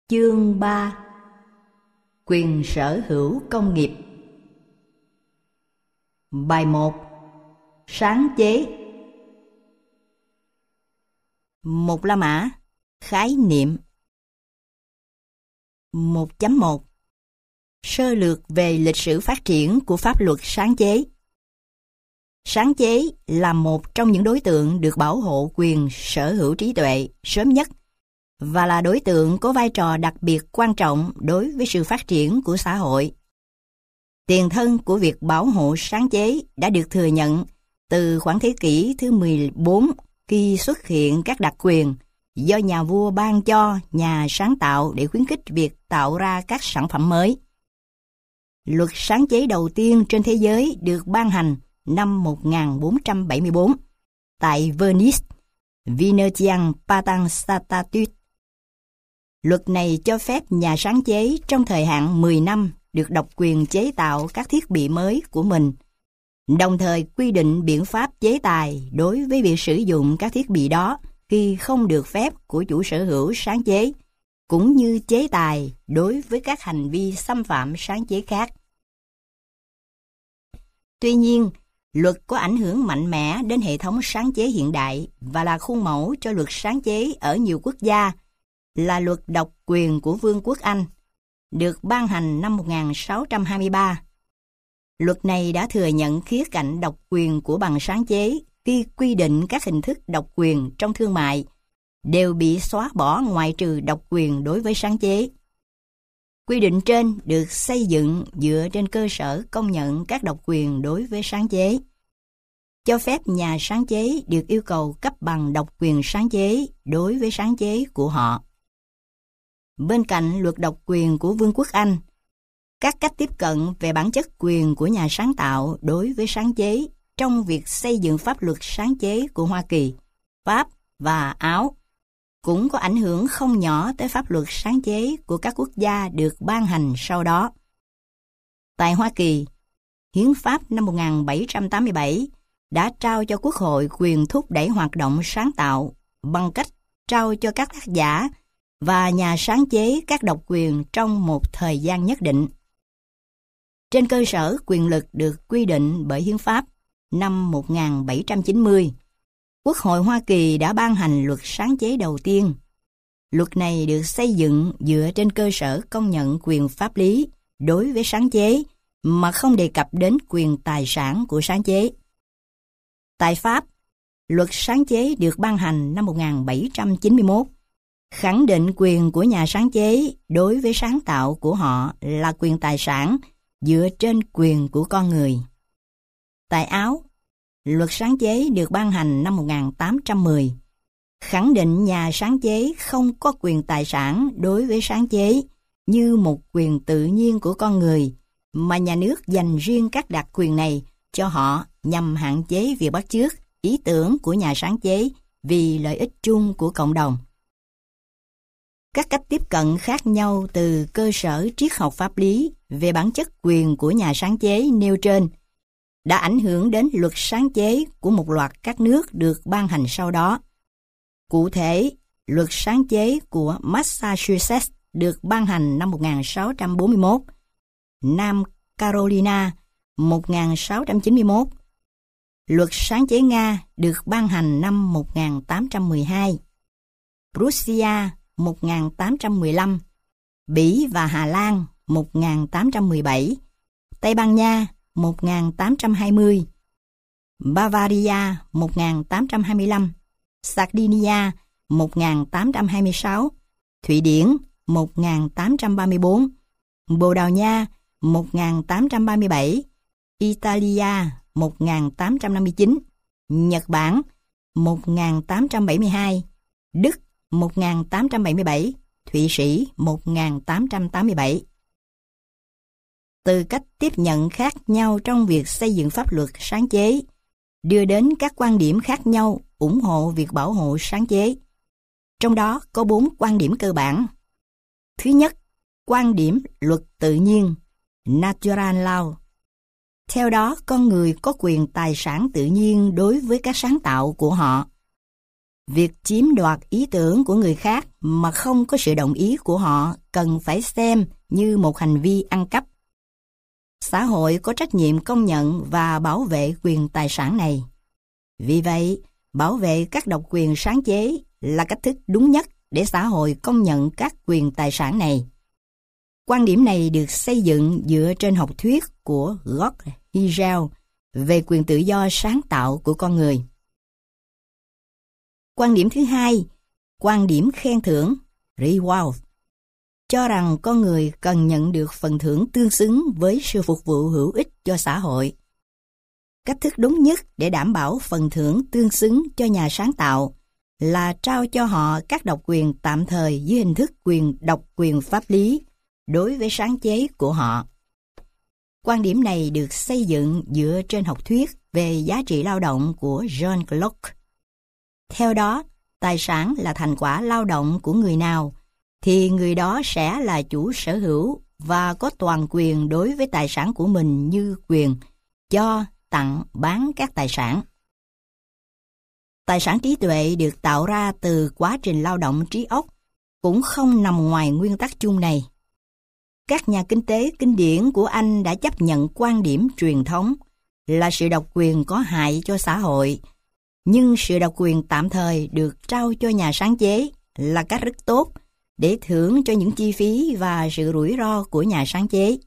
Chương 3: Quyền sở hữu công nghiệp. Bài 1: Sáng chế. Một La Mã. Khái niệm. 1.1 Sơ lược về lịch sử phát triển của pháp luật sáng chế. Sáng chế là một trong những đối tượng được bảo hộ quyền sở hữu trí tuệ sớm nhất và là đối tượng có vai trò đặc biệt quan trọng đối với sự phát triển của xã hội. Tiền thân của việc bảo hộ sáng chế đã được thừa nhận từ khoảng thế kỷ thứ 14 khi xuất hiện các đặc quyền do nhà vua ban cho nhà sáng tạo để khuyến khích việc tạo ra các sản phẩm mới. Luật sáng chế đầu tiên trên thế giới được ban hành năm 1474 tại Venice, Venetian Patent Statute. Luật này cho phép nhà sáng chế trong thời hạn 10 năm được độc quyền chế tạo các thiết bị mới của mình, đồng thời quy định biện pháp chế tài đối với việc sử dụng các thiết bị đó khi không được phép của chủ sở hữu sáng chế, cũng như chế tài đối với các hành vi xâm phạm sáng chế khác. Tuy nhiên, luật có ảnh hưởng mạnh mẽ đến hệ thống sáng chế hiện đại và là khuôn mẫu cho luật sáng chế ở nhiều quốc gia, là luật độc quyền của Vương quốc Anh, được ban hành năm 1623. Luật này đã thừa nhận khía cạnh độc quyền của bằng sáng chế khi quy định các hình thức độc quyền trong thương mại đều bị xóa bỏ ngoại trừ độc quyền đối với sáng chế. Quy định trên được xây dựng dựa trên cơ sở công nhận các độc quyền đối với sáng chế, cho phép nhà sáng chế được yêu cầu cấp bằng độc quyền sáng chế đối với sáng chế của họ. Bên cạnh luật độc quyền của Vương quốc Anh, các cách tiếp cận về bản chất quyền của nhà sáng tạo đối với sáng chế trong việc xây dựng pháp luật sáng chế của Hoa Kỳ, Pháp và Áo cũng có ảnh hưởng không nhỏ tới pháp luật sáng chế của các quốc gia được ban hành sau đó. Tại Hoa Kỳ, Hiến pháp năm 1787 đã trao cho Quốc hội quyền thúc đẩy hoạt động sáng tạo bằng cách trao cho các tác giả và nhà sáng chế các độc quyền trong một thời gian nhất định. Trên cơ sở quyền lực được quy định bởi Hiến pháp năm 1790, Quốc hội Hoa Kỳ đã ban hành luật sáng chế đầu tiên. Luật này được xây dựng dựa trên cơ sở công nhận quyền pháp lý đối với sáng chế mà không đề cập đến quyền tài sản của sáng chế. Tại Pháp, luật sáng chế được ban hành năm 1791, khẳng định quyền của nhà sáng chế đối với sáng tạo của họ là quyền tài sản dựa trên quyền của con người. Tại Áo, luật sáng chế được ban hành năm 1810, khẳng định nhà sáng chế không có quyền tài sản đối với sáng chế như một quyền tự nhiên của con người, mà nhà nước dành riêng các đặc quyền này cho họ nhằm hạn chế việc bắt chước ý tưởng của nhà sáng chế vì lợi ích chung của cộng đồng. Các cách tiếp cận khác nhau từ cơ sở triết học pháp lý về bản chất quyền của nhà sáng chế nêu trên đã ảnh hưởng đến luật sáng chế của một loạt các nước được ban hành sau đó. Cụ thể, luật sáng chế của Massachusetts được ban hành năm 1641, Nam Carolina 1691. Luật sáng chế Nga được ban hành năm 1812, Prussia 1815, Bỉ và Hà Lan 1817, Tây Ban Nha 1820, Bavaria 1825, Sardinia 1826, Thụy Điển 1834, Bồ Đào Nha 1837, Italia 1859, Nhật Bản 1872, Đức 1877, Thụy Sĩ 1887. Từ cách tiếp nhận khác nhau trong việc xây dựng pháp luật sáng chế, đưa đến các quan điểm khác nhau ủng hộ việc bảo hộ sáng chế. Trong đó có 4 quan điểm cơ bản. Thứ nhất, quan điểm luật tự nhiên, natural law. Theo đó, con người có quyền tài sản tự nhiên đối với các sáng tạo của họ. Việc chiếm đoạt ý tưởng của người khác mà không có sự đồng ý của họ cần phải xem như một hành vi ăn cắp. Xã hội có trách nhiệm công nhận và bảo vệ quyền tài sản này. Vì vậy, bảo vệ các độc quyền sáng chế là cách thức đúng nhất để xã hội công nhận các quyền tài sản này. Quan điểm này được xây dựng dựa trên học thuyết của George Hegel về quyền tự do sáng tạo của con người. Quan điểm thứ hai, quan điểm khen thưởng, reward, cho rằng con người cần nhận được phần thưởng tương xứng với sự phục vụ hữu ích cho xã hội. Cách thức đúng nhất để đảm bảo phần thưởng tương xứng cho nhà sáng tạo là trao cho họ các độc quyền tạm thời dưới hình thức quyền độc quyền pháp lý đối với sáng chế của họ. Quan điểm này được xây dựng dựa trên học thuyết về giá trị lao động của John Locke. Theo đó, tài sản là thành quả lao động của người nào, thì người đó sẽ là chủ sở hữu và có toàn quyền đối với tài sản của mình như quyền cho, tặng, bán các tài sản. Tài sản trí tuệ được tạo ra từ quá trình lao động trí óc cũng không nằm ngoài nguyên tắc chung này. Các nhà kinh tế kinh điển của Anh đã chấp nhận quan điểm truyền thống là sự độc quyền có hại cho xã hội, nhưng sự độc quyền tạm thời được trao cho nhà sáng chế là cách rất tốt để thưởng cho những chi phí và sự rủi ro của nhà sáng chế.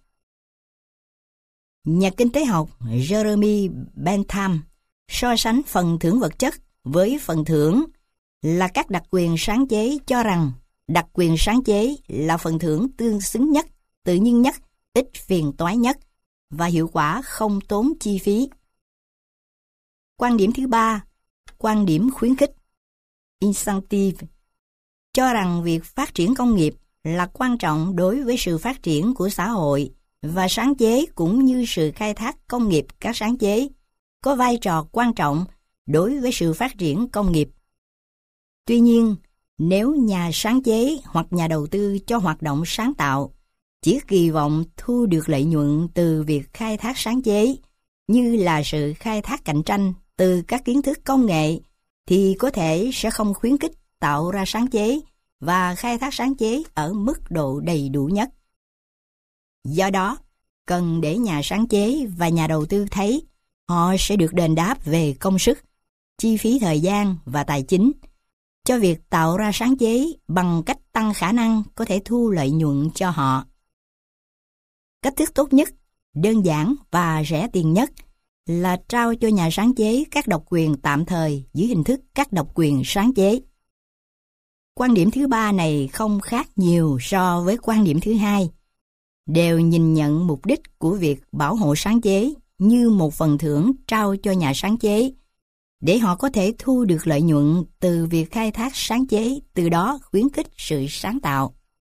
Nhà kinh tế học Jeremy Bentham so sánh phần thưởng vật chất với phần thưởng là các đặc quyền sáng chế, cho rằng đặc quyền sáng chế là phần thưởng tương xứng nhất, tự nhiên nhất, ít phiền toái nhất và hiệu quả không tốn chi phí. Quan điểm thứ ba, quan điểm khuyến khích, incentive, cho rằng việc phát triển công nghiệp là quan trọng đối với sự phát triển của xã hội và sáng chế cũng như sự khai thác công nghiệp các sáng chế có vai trò quan trọng đối với sự phát triển công nghiệp. Tuy nhiên, nếu nhà sáng chế hoặc nhà đầu tư cho hoạt động sáng tạo chỉ kỳ vọng thu được lợi nhuận từ việc khai thác sáng chế, như là sự khai thác cạnh tranh từ các kiến thức công nghệ, thì có thể sẽ không khuyến khích tạo ra sáng chế và khai thác sáng chế ở mức độ đầy đủ nhất. Do đó, cần để nhà sáng chế và nhà đầu tư thấy họ sẽ được đền đáp về công sức, chi phí thời gian và tài chính cho việc tạo ra sáng chế bằng cách tăng khả năng có thể thu lợi nhuận cho họ. Cách thức tốt nhất, đơn giản và rẻ tiền nhất là trao cho nhà sáng chế các độc quyền tạm thời dưới hình thức các độc quyền sáng chế. Quan điểm thứ ba này không khác nhiều so với quan điểm thứ hai, đều nhìn nhận mục đích của việc bảo hộ sáng chế như một phần thưởng trao cho nhà sáng chế, để họ có thể thu được lợi nhuận từ việc khai thác sáng chế, từ đó khuyến khích sự sáng tạo.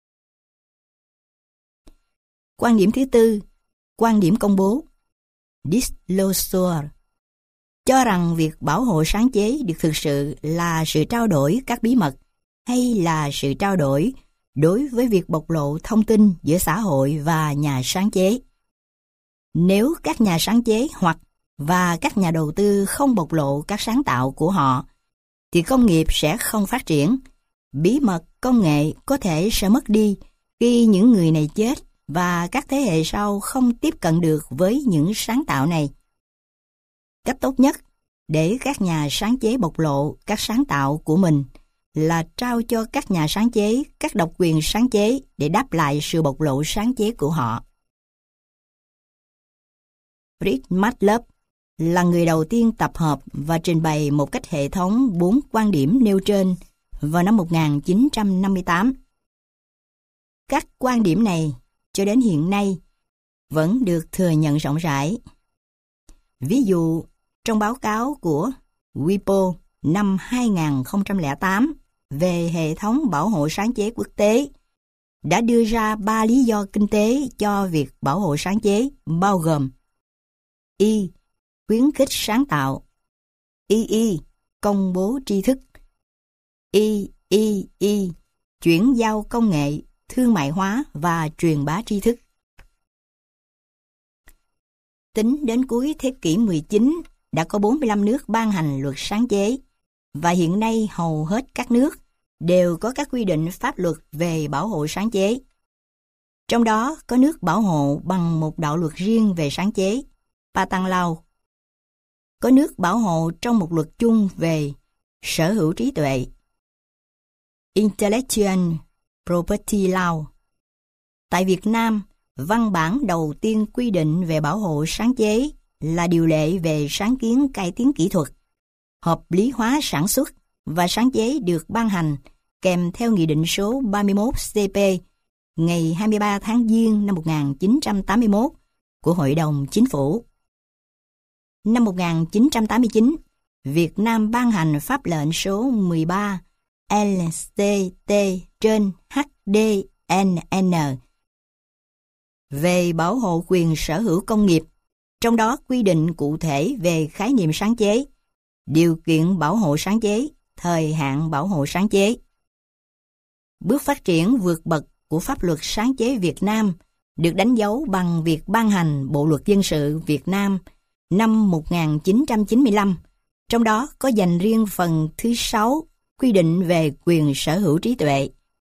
Quan điểm thứ tư, quan điểm công bố, disclosure, cho rằng việc bảo hộ sáng chế được thực sự là sự trao đổi các bí mật hay là sự trao đổi đối với việc bộc lộ thông tin giữa xã hội và nhà sáng chế. Nếu các nhà sáng chế và các nhà đầu tư không bộc lộ các sáng tạo của họ, thì công nghiệp sẽ không phát triển. Bí mật công nghệ có thể sẽ mất đi khi những người này chết và các thế hệ sau không tiếp cận được với những sáng tạo này. Cách tốt nhất để các nhà sáng chế bộc lộ các sáng tạo của mình là trao cho các nhà sáng chế các độc quyền sáng chế để đáp lại sự bộc lộ sáng chế của họ. Fritz Matlab là người đầu tiên tập hợp và trình bày một cách hệ thống 4 quan điểm nêu trên vào năm 1958. Các quan điểm này cho đến hiện nay vẫn được thừa nhận rộng rãi. Ví dụ, trong báo cáo của WIPO năm 2008 về hệ thống bảo hộ sáng chế quốc tế đã đưa ra 3 lý do kinh tế cho việc bảo hộ sáng chế, bao gồm Y. Khuyến khích sáng tạo, Y. Công bố tri thức, Y. Chuyển giao công nghệ, thương mại hóa và truyền bá tri thức. Tính đến cuối thế kỷ 19, đã có 45 nước ban hành luật sáng chế, và hiện nay hầu hết các nước đều có các quy định pháp luật về bảo hộ sáng chế. Trong đó có nước bảo hộ bằng một đạo luật riêng về sáng chế, Patent Law. Có nước bảo hộ trong một luật chung về sở hữu trí tuệ, Intellectual Property Law. Tại Việt Nam, văn bản đầu tiên quy định về bảo hộ sáng chế là điều lệ về sáng kiến cải tiến kỹ thuật, hợp lý hóa sản xuất và sáng chế được ban hành kèm theo Nghị định số 31 CP ngày 23 tháng Giêng năm 1981 của Hội đồng Chính phủ. Năm 1989, Việt Nam ban hành pháp lệnh số 13 LCT/HDNN về bảo hộ quyền sở hữu công nghiệp, trong đó quy định cụ thể về khái niệm sáng chế, điều kiện bảo hộ sáng chế, thời hạn bảo hộ sáng chế. Bước phát triển vượt bậc của pháp luật sáng chế Việt Nam được đánh dấu bằng việc ban hành Bộ luật dân sự Việt Nam năm 1995, trong đó có dành riêng phần thứ 6 quy định về quyền sở hữu trí tuệ.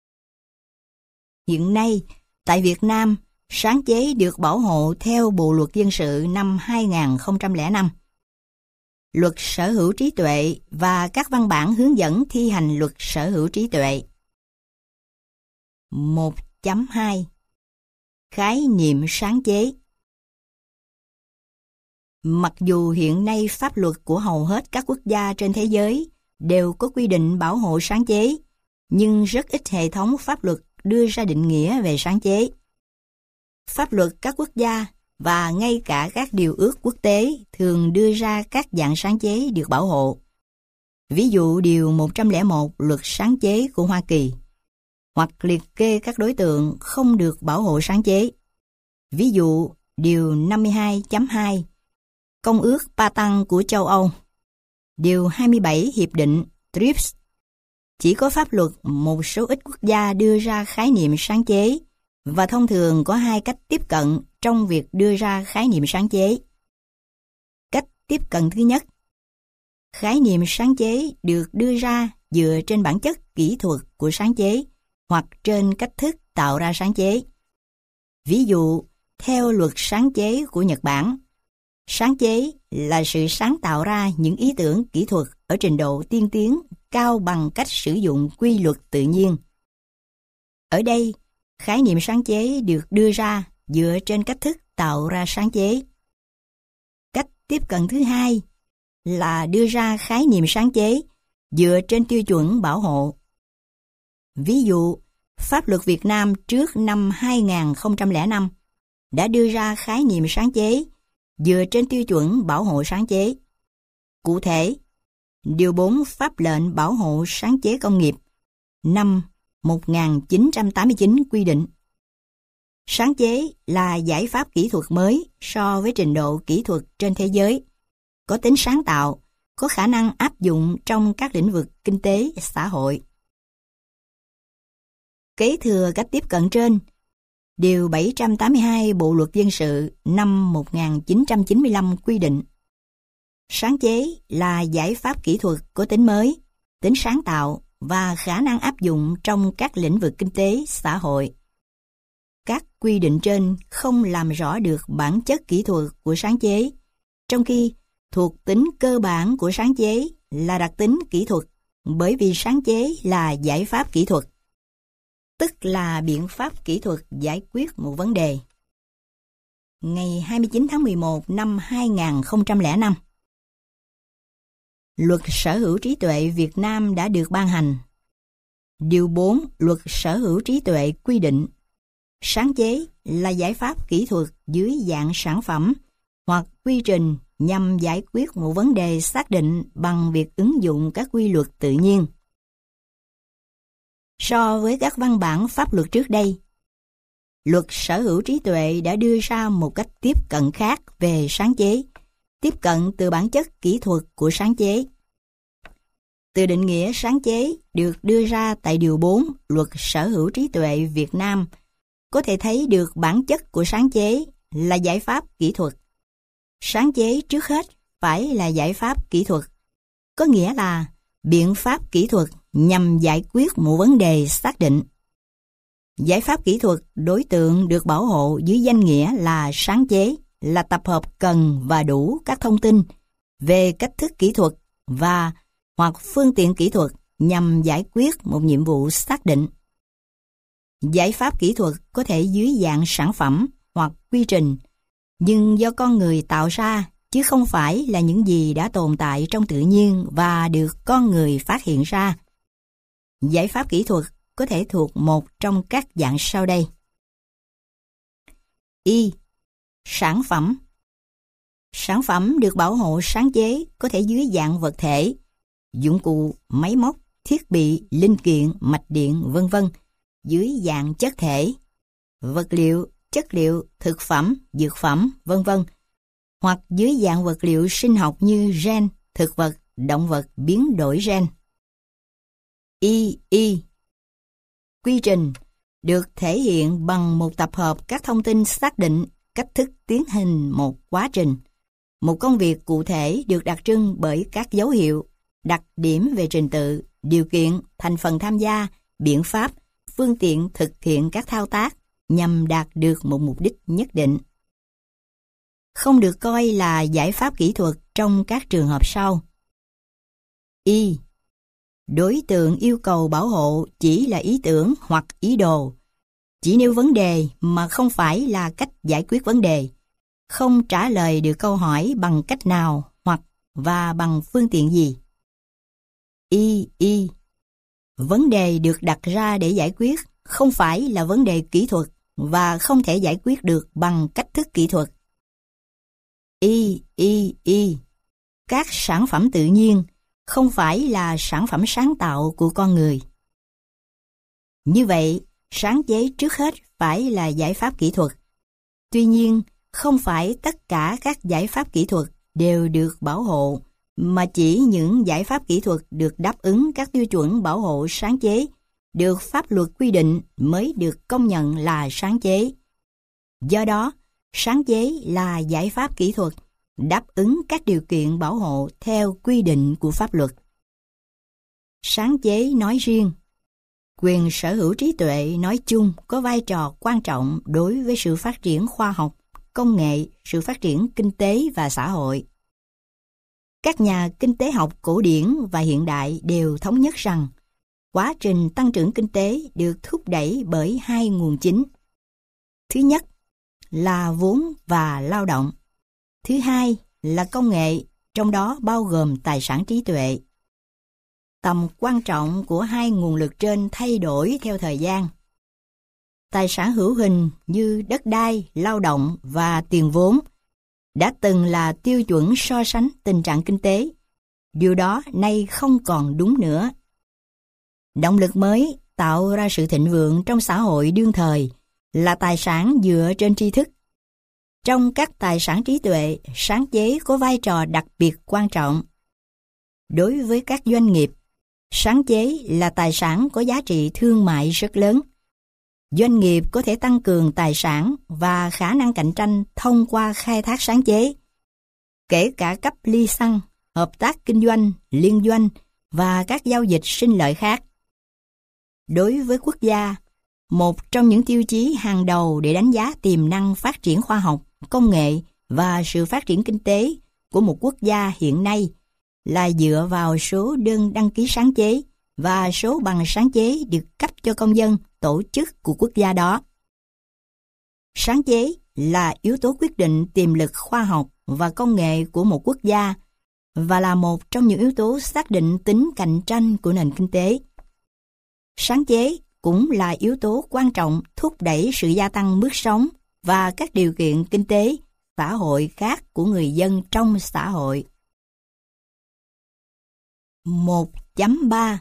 Hiện nay, tại Việt Nam, sáng chế được bảo hộ theo Bộ luật dân sự năm 2005. Luật sở hữu trí tuệ và các văn bản hướng dẫn thi hành luật sở hữu trí tuệ. 1.2 Khái niệm sáng chế. Mặc dù hiện nay pháp luật của hầu hết các quốc gia trên thế giới đều có quy định bảo hộ sáng chế, nhưng rất ít hệ thống pháp luật đưa ra định nghĩa về sáng chế. Pháp luật các quốc gia và ngay cả các điều ước quốc tế thường đưa ra các dạng sáng chế được bảo hộ. Ví dụ Điều 101 Luật Sáng chế của Hoa Kỳ, hoặc liệt kê các đối tượng không được bảo hộ sáng chế. Ví dụ Điều 52.2 Công ước Patent của châu Âu, Điều 27 Hiệp định TRIPS. Chỉ có pháp luật một số ít quốc gia đưa ra khái niệm sáng chế, và thông thường có hai cách tiếp cận trong việc đưa ra khái niệm sáng chế. Cách tiếp cận thứ nhất, khái niệm sáng chế được đưa ra dựa trên bản chất kỹ thuật của sáng chế hoặc trên cách thức tạo ra sáng chế. Ví dụ, theo luật sáng chế của Nhật Bản, sáng chế là sự sáng tạo ra những ý tưởng kỹ thuật ở trình độ tiên tiến cao bằng cách sử dụng quy luật tự nhiên. Ở đây, khái niệm sáng chế được đưa ra dựa trên cách thức tạo ra sáng chế. Cách tiếp cận thứ hai là đưa ra khái niệm sáng chế dựa trên tiêu chuẩn bảo hộ. Ví dụ, pháp luật Việt Nam trước năm 2005 đã đưa ra khái niệm sáng chế dựa trên tiêu chuẩn bảo hộ sáng chế. Cụ thể, Điều 4 Pháp lệnh bảo hộ sáng chế công nghiệp năm 1989 quy định: sáng chế là giải pháp kỹ thuật mới so với trình độ kỹ thuật trên thế giới, có tính sáng tạo, có khả năng áp dụng trong các lĩnh vực kinh tế, xã hội. Kế thừa cách tiếp cận trên, Điều 782 Bộ luật dân sự năm 1995 quy định: sáng chế là giải pháp kỹ thuật có tính mới, tính sáng tạo và khả năng áp dụng trong các lĩnh vực kinh tế, xã hội. Các quy định trên không làm rõ được bản chất kỹ thuật của sáng chế, trong khi thuộc tính cơ bản của sáng chế là đặc tính kỹ thuật, bởi vì sáng chế là giải pháp kỹ thuật, tức là biện pháp kỹ thuật giải quyết một vấn đề. Ngày 29 tháng 11 năm 2005, Luật Sở hữu trí tuệ Việt Nam đã được ban hành. Điều 4 Luật Sở hữu trí tuệ quy định: sáng chế là giải pháp kỹ thuật dưới dạng sản phẩm hoặc quy trình nhằm giải quyết một vấn đề xác định bằng việc ứng dụng các quy luật tự nhiên. So với các văn bản pháp luật trước đây, Luật Sở hữu trí tuệ đã đưa ra một cách tiếp cận khác về sáng chế, tiếp cận từ bản chất kỹ thuật của sáng chế. Từ định nghĩa sáng chế được đưa ra tại Điều 4 Luật Sở hữu trí tuệ Việt Nam, có thể thấy được bản chất của sáng chế là giải pháp kỹ thuật. Sáng chế trước hết phải là giải pháp kỹ thuật, có nghĩa là biện pháp kỹ thuật nhằm giải quyết một vấn đề xác định. Giải pháp kỹ thuật đối tượng được bảo hộ dưới danh nghĩa là sáng chế, là tập hợp cần và đủ các thông tin về cách thức kỹ thuật và hoặc phương tiện kỹ thuật nhằm giải quyết một nhiệm vụ xác định. Giải pháp kỹ thuật có thể dưới dạng sản phẩm hoặc quy trình, nhưng do con người tạo ra, chứ không phải là những gì đã tồn tại trong tự nhiên và được con người phát hiện ra. Giải pháp kỹ thuật có thể thuộc một trong các dạng sau đây. Y. Sản phẩm. Sản phẩm được bảo hộ sáng chế có thể dưới dạng vật thể, dụng cụ, máy móc, thiết bị, linh kiện, mạch điện, vân vân, dưới dạng chất thể, vật liệu, chất liệu, thực phẩm, dược phẩm, vân vân, hoặc dưới dạng vật liệu sinh học như gen, thực vật, động vật biến đổi gen. Y. Quy trình được thể hiện bằng một tập hợp các thông tin xác định cách thức tiến hành một quá trình. Một công việc cụ thể được đặc trưng bởi các dấu hiệu, đặc điểm về trình tự, điều kiện, thành phần tham gia, biện pháp, phương tiện thực hiện các thao tác nhằm đạt được một mục đích nhất định. Không được coi là giải pháp kỹ thuật trong các trường hợp sau. Y. Đối tượng yêu cầu bảo hộ chỉ là ý tưởng hoặc ý đồ, chỉ nêu vấn đề mà không phải là cách giải quyết vấn đề, không trả lời được câu hỏi bằng cách nào hoặc và bằng phương tiện gì. Y. Vấn đề được đặt ra để giải quyết không phải là vấn đề kỹ thuật và không thể giải quyết được bằng cách thức kỹ thuật. Y. Các sản phẩm tự nhiên không phải là sản phẩm sáng tạo của con người. Như vậy, sáng chế trước hết phải là giải pháp kỹ thuật. Tuy nhiên, không phải tất cả các giải pháp kỹ thuật đều được bảo hộ, mà chỉ những giải pháp kỹ thuật được đáp ứng các tiêu chuẩn bảo hộ sáng chế, được pháp luật quy định mới được công nhận là sáng chế. Do đó, sáng chế là giải pháp kỹ thuật đáp ứng các điều kiện bảo hộ theo quy định của pháp luật. Sáng chế nói riêng, quyền sở hữu trí tuệ nói chung có vai trò quan trọng đối với sự phát triển khoa học, công nghệ, sự phát triển kinh tế và xã hội. Các nhà kinh tế học cổ điển và hiện đại đều thống nhất rằng quá trình tăng trưởng kinh tế được thúc đẩy bởi hai nguồn chính. Thứ nhất là vốn và lao động. Thứ hai là công nghệ, trong đó bao gồm tài sản trí tuệ. Tầm quan trọng của hai nguồn lực trên thay đổi theo thời gian. Tài sản hữu hình như đất đai, lao động và tiền vốn đã từng là tiêu chuẩn so sánh tình trạng kinh tế. Điều đó nay không còn đúng nữa. Động lực mới tạo ra sự thịnh vượng trong xã hội đương thời là tài sản dựa trên tri thức. Trong các tài sản trí tuệ, sáng chế có vai trò đặc biệt quan trọng. Đối với các doanh nghiệp, sáng chế là tài sản có giá trị thương mại rất lớn. Doanh nghiệp có thể tăng cường tài sản và khả năng cạnh tranh thông qua khai thác sáng chế, kể cả cấp ly xăng, hợp tác kinh doanh, liên doanh và các giao dịch sinh lợi khác. Đối với quốc gia, một trong những tiêu chí hàng đầu để đánh giá tiềm năng phát triển khoa học, công nghệ và sự phát triển kinh tế của một quốc gia hiện nay là dựa vào số đơn đăng ký sáng chế và số bằng sáng chế được cấp cho công dân, tổ chức của quốc gia đó. Sáng chế là yếu tố quyết định tiềm lực khoa học và công nghệ của một quốc gia và là một trong những yếu tố xác định tính cạnh tranh của nền kinh tế. Sáng chế cũng là yếu tố quan trọng thúc đẩy sự gia tăng mức sống và các điều kiện kinh tế, xã hội khác của người dân trong xã hội. 1.3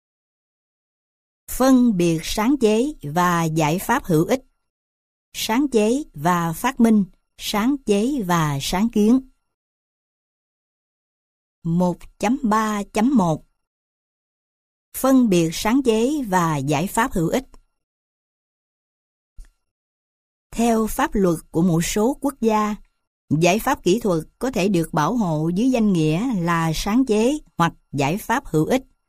Phân biệt sáng chế và giải pháp hữu ích. Sáng chế và phát minh, sáng chế và sáng kiến. 1.3.1 Phân biệt sáng chế và giải pháp hữu ích. Theo pháp luật của một số quốc gia, giải pháp kỹ thuật có thể được bảo hộ dưới danh nghĩa là sáng chế hoặc giải pháp hữu ích.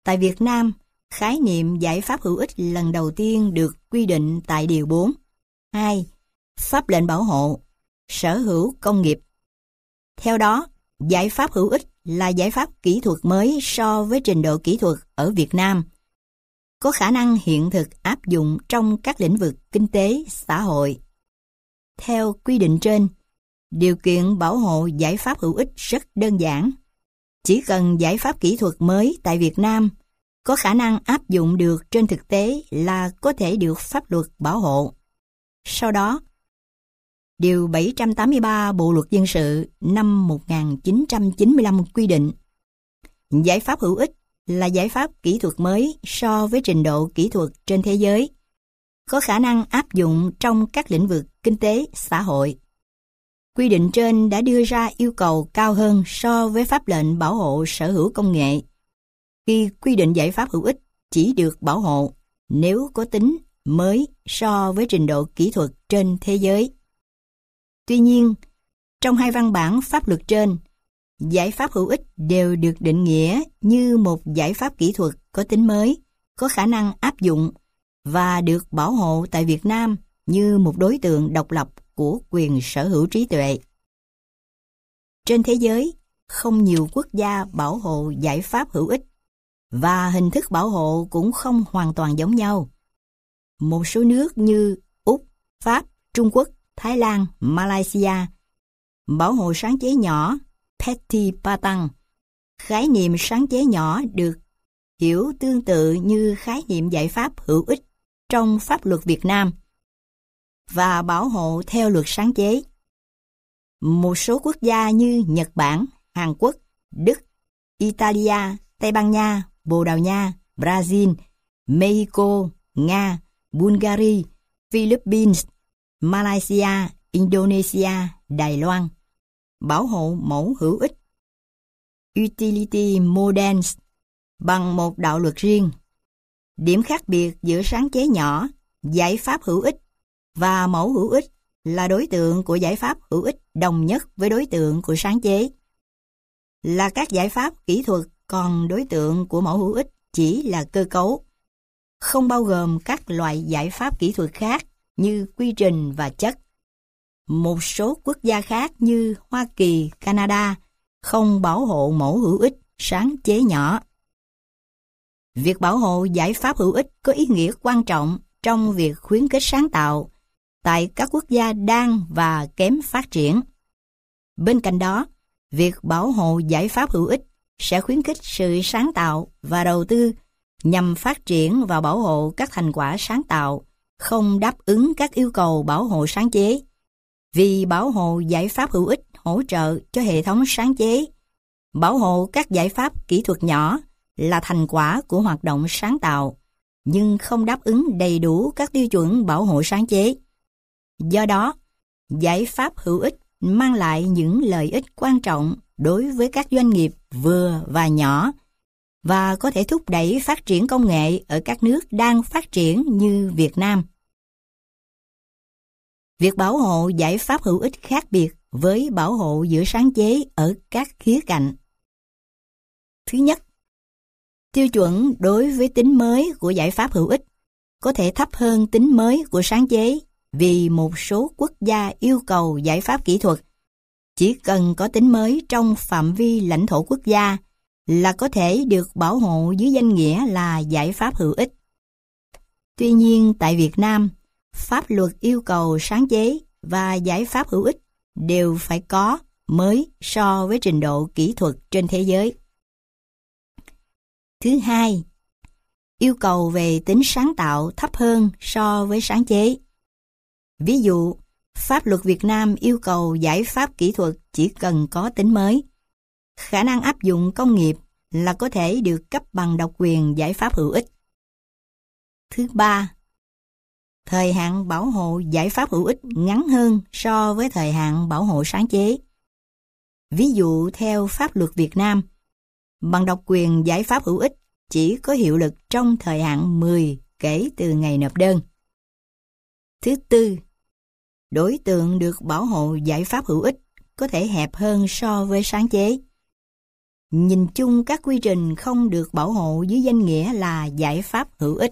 Tại Việt Nam, khái niệm giải pháp hữu ích lần đầu tiên được quy định tại Điều 4. 2. Pháp lệnh bảo hộ, sở hữu công nghiệp. Theo đó, giải pháp hữu ích là giải pháp kỹ thuật mới so với trình độ kỹ thuật ở Việt Nam, có khả năng hiện thực áp dụng trong các lĩnh vực kinh tế, xã hội. Theo quy định trên, điều kiện bảo hộ giải pháp hữu ích rất đơn giản. Chỉ cần giải pháp kỹ thuật mới tại Việt Nam có khả năng áp dụng được trên thực tế là có thể được pháp luật bảo hộ. Sau đó, Điều 783 Bộ Luật Dân sự năm 1995 quy định, giải pháp hữu ích là giải pháp kỹ thuật mới so với trình độ kỹ thuật trên thế giới, có khả năng áp dụng trong các lĩnh vực kinh tế, xã hội. Quy định trên đã đưa ra yêu cầu cao hơn so với pháp lệnh bảo hộ sở hữu công nghệ, khi quy định giải pháp hữu ích chỉ được bảo hộ nếu có tính mới so với trình độ kỹ thuật trên thế giới. Tuy nhiên, trong hai văn bản pháp luật trên, giải pháp hữu ích đều được định nghĩa như một giải pháp kỹ thuật có tính mới, có khả năng áp dụng và được bảo hộ tại Việt Nam như một đối tượng độc lập của quyền sở hữu trí tuệ. Trên thế giới, không nhiều quốc gia bảo hộ giải pháp hữu ích, và hình thức bảo hộ cũng không hoàn toàn giống nhau. Một số nước như Úc, Pháp, Trung Quốc, Thái Lan, Malaysia bảo hộ sáng chế nhỏ Petty Patent. Khái niệm sáng chế nhỏ được hiểu tương tự như khái niệm giải pháp hữu ích trong pháp luật Việt Nam và bảo hộ theo luật sáng chế. Một số quốc gia như Nhật Bản, Hàn Quốc, Đức, Italia, Tây Ban Nha, Bồ Đào Nha, Brazil, Mexico, Nga, Bulgaria, Philippines, Malaysia, Indonesia, Đài Loan bảo hộ mẫu hữu ích Utility Models bằng một đạo luật riêng. Điểm khác biệt giữa sáng chế nhỏ, giải pháp hữu ích và mẫu hữu ích là đối tượng của giải pháp hữu ích đồng nhất với đối tượng của sáng chế. Là các giải pháp kỹ thuật, còn đối tượng của mẫu hữu ích chỉ là cơ cấu, không bao gồm các loại giải pháp kỹ thuật khác như quy trình và chất. Một số quốc gia khác như Hoa Kỳ, Canada không bảo hộ mẫu hữu ích sáng chế nhỏ. Việc bảo hộ giải pháp hữu ích có ý nghĩa quan trọng trong việc khuyến khích sáng tạo tại các quốc gia đang và kém phát triển. Bên cạnh đó, việc bảo hộ giải pháp hữu ích sẽ khuyến khích sự sáng tạo và đầu tư nhằm phát triển và bảo hộ các thành quả sáng tạo không đáp ứng các yêu cầu bảo hộ sáng chế. Vì bảo hộ giải pháp hữu ích hỗ trợ cho hệ thống sáng chế, bảo hộ các giải pháp kỹ thuật nhỏ là thành quả của hoạt động sáng tạo, nhưng không đáp ứng đầy đủ các tiêu chuẩn bảo hộ sáng chế. Do đó, giải pháp hữu ích mang lại những lợi ích quan trọng đối với các doanh nghiệp vừa và nhỏ và có thể thúc đẩy phát triển công nghệ ở các nước đang phát triển như Việt Nam. Việc bảo hộ giải pháp hữu ích khác biệt với bảo hộ giữa sáng chế ở các khía cạnh. Thứ nhất, tiêu chuẩn đối với tính mới của giải pháp hữu ích có thể thấp hơn tính mới của sáng chế vì một số quốc gia yêu cầu giải pháp kỹ thuật chỉ cần có tính mới trong phạm vi lãnh thổ quốc gia là có thể được bảo hộ dưới danh nghĩa là giải pháp hữu ích. Tuy nhiên, tại Việt Nam, pháp luật yêu cầu sáng chế và giải pháp hữu ích đều phải có mới so với trình độ kỹ thuật trên thế giới. Thứ hai, yêu cầu về tính sáng tạo thấp hơn so với sáng chế. Ví dụ, pháp luật Việt Nam yêu cầu giải pháp kỹ thuật chỉ cần có tính mới. Khả năng áp dụng công nghiệp là có thể được cấp bằng độc quyền giải pháp hữu ích. Thứ ba, thời hạn bảo hộ giải pháp hữu ích ngắn hơn so với thời hạn bảo hộ sáng chế. Ví dụ theo pháp luật Việt Nam, bằng độc quyền giải pháp hữu ích chỉ có hiệu lực trong thời hạn 10 kể từ ngày nộp đơn. Thứ tư, đối tượng được bảo hộ giải pháp hữu ích có thể hẹp hơn so với sáng chế. Nhìn chung các quy trình không được bảo hộ dưới danh nghĩa là giải pháp hữu ích.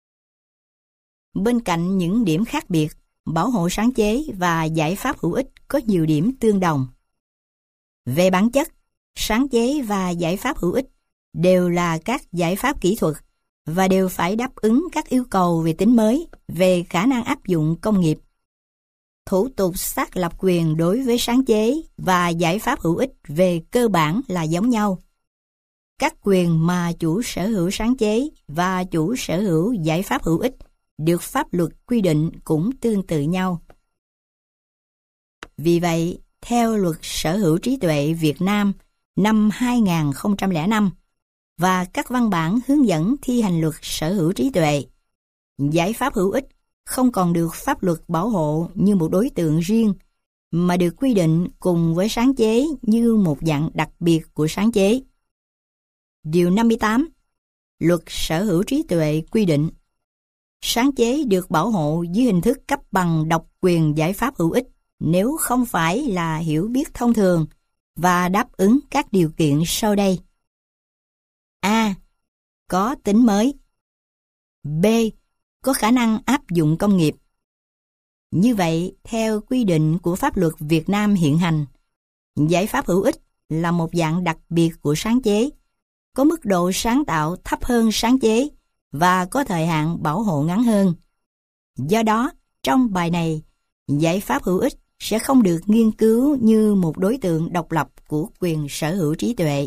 Bên cạnh những điểm khác biệt, bảo hộ sáng chế và giải pháp hữu ích có nhiều điểm tương đồng. Về bản chất, sáng chế và giải pháp hữu ích đều là các giải pháp kỹ thuật và đều phải đáp ứng các yêu cầu về tính mới, về khả năng áp dụng công nghiệp. Thủ tục xác lập quyền đối với sáng chế và giải pháp hữu ích về cơ bản là giống nhau. Các quyền mà chủ sở hữu sáng chế và chủ sở hữu giải pháp hữu ích được pháp luật quy định cũng tương tự nhau. Vì vậy, theo Luật Sở hữu trí tuệ Việt Nam năm 2005 và các văn bản hướng dẫn thi hành Luật Sở hữu trí tuệ, giải pháp hữu ích không còn được pháp luật bảo hộ như một đối tượng riêng, mà được quy định cùng với sáng chế như một dạng đặc biệt của sáng chế. Điều 58, Luật Sở hữu trí tuệ quy định, sáng chế được bảo hộ dưới hình thức cấp bằng độc quyền giải pháp hữu ích nếu không phải là hiểu biết thông thường và đáp ứng các điều kiện sau đây. A. Có tính mới. B. Có khả năng áp dụng công nghiệp. Như vậy, theo quy định của pháp luật Việt Nam hiện hành, giải pháp hữu ích là một dạng đặc biệt của sáng chế, có mức độ sáng tạo thấp hơn sáng chế và có thời hạn bảo hộ ngắn hơn. Do đó, trong bài này, giải pháp hữu ích sẽ không được nghiên cứu như một đối tượng độc lập của quyền sở hữu trí tuệ.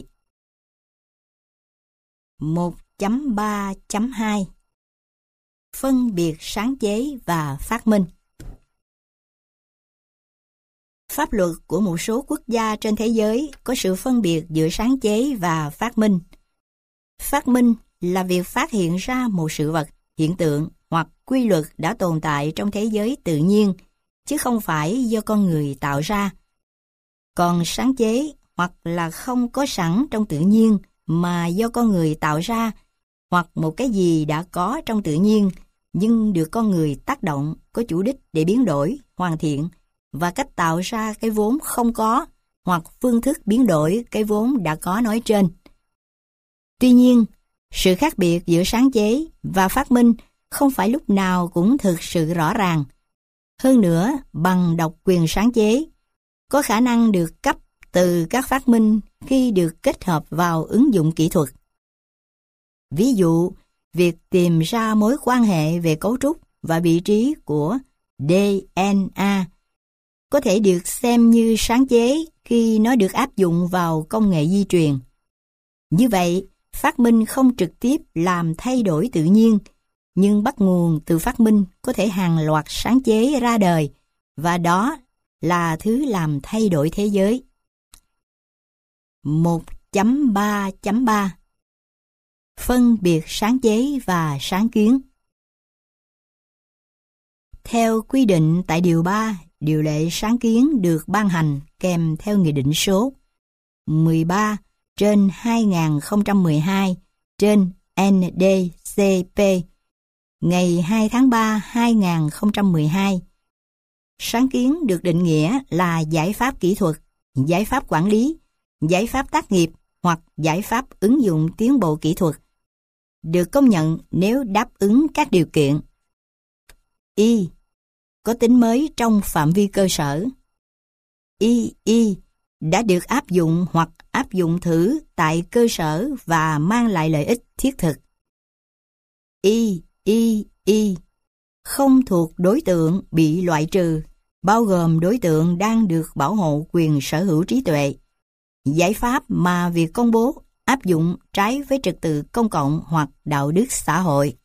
1.3.2 Phân biệt sáng chế và phát minh. Pháp luật của một số quốc gia trên thế giới có sự phân biệt giữa sáng chế và phát minh. Phát minh là việc phát hiện ra một sự vật, hiện tượng hoặc quy luật đã tồn tại trong thế giới tự nhiên, chứ không phải do con người tạo ra. Còn sáng chế hoặc là không có sẵn trong tự nhiên mà do con người tạo ra, hoặc một cái gì đã có trong tự nhiên nhưng được con người tác động, có chủ đích để biến đổi, hoàn thiện và cách tạo ra cái vốn không có hoặc phương thức biến đổi cái vốn đã có nói trên. Tuy nhiên, sự khác biệt giữa sáng chế và phát minh không phải lúc nào cũng thực sự rõ ràng. Hơn nữa, bằng độc quyền sáng chế có khả năng được cấp từ các phát minh khi được kết hợp vào ứng dụng kỹ thuật. Ví dụ, việc tìm ra mối quan hệ về cấu trúc và vị trí của DNA có thể được xem như sáng chế khi nó được áp dụng vào công nghệ di truyền. Như vậy, phát minh không trực tiếp làm thay đổi tự nhiên, nhưng bắt nguồn từ phát minh có thể hàng loạt sáng chế ra đời, và đó là thứ làm thay đổi thế giới. 1.3.3 Phân biệt sáng chế và sáng kiến. Theo quy định tại Điều 3, điều lệ sáng kiến được ban hành kèm theo Nghị định số 13/2012 trên NDCP ngày 2 tháng 3 2012. Sáng kiến được định nghĩa là giải pháp kỹ thuật, giải pháp quản lý, giải pháp tác nghiệp hoặc giải pháp ứng dụng tiến bộ kỹ thuật, được công nhận nếu đáp ứng các điều kiện. Y. Có tính mới trong phạm vi cơ sở. Y đã được áp dụng hoặc áp dụng thử tại cơ sở và mang lại lợi ích thiết thực. Y không thuộc đối tượng bị loại trừ, bao gồm đối tượng đang được bảo hộ quyền sở hữu trí tuệ. Giải pháp mà việc công bố áp dụng trái với trật tự công cộng hoặc đạo đức xã hội.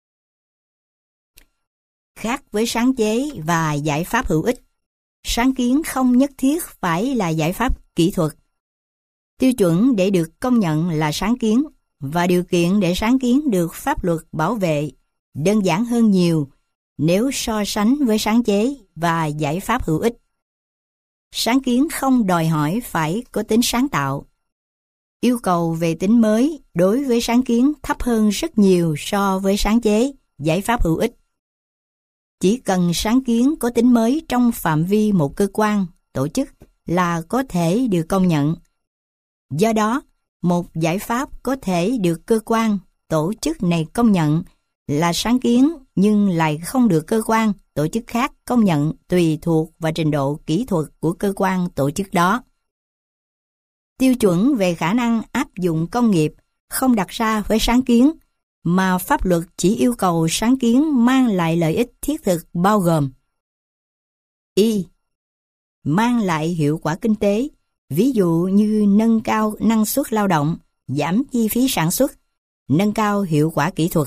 Khác với sáng chế và giải pháp hữu ích, sáng kiến không nhất thiết phải là giải pháp kỹ thuật. Tiêu chuẩn để được công nhận là sáng kiến và điều kiện để sáng kiến được pháp luật bảo vệ đơn giản hơn nhiều nếu so sánh với sáng chế và giải pháp hữu ích. Sáng kiến không đòi hỏi phải có tính sáng tạo. Yêu cầu về tính mới đối với sáng kiến thấp hơn rất nhiều so với sáng chế, giải pháp hữu ích. Chỉ cần sáng kiến có tính mới trong phạm vi một cơ quan, tổ chức là có thể được công nhận. Do đó, Một giải pháp có thể được cơ quan, tổ chức này công nhận là sáng kiến nhưng lại không được cơ quan, tổ chức khác công nhận tùy thuộc vào trình độ kỹ thuật của cơ quan tổ chức đó. Tiêu chuẩn về khả năng áp dụng công nghiệp không đặt ra với sáng kiến, mà pháp luật chỉ yêu cầu sáng kiến mang lại lợi ích thiết thực bao gồm: Y. Mang lại hiệu quả kinh tế, ví dụ như nâng cao năng suất lao động, giảm chi phí sản xuất, nâng cao hiệu quả kỹ thuật.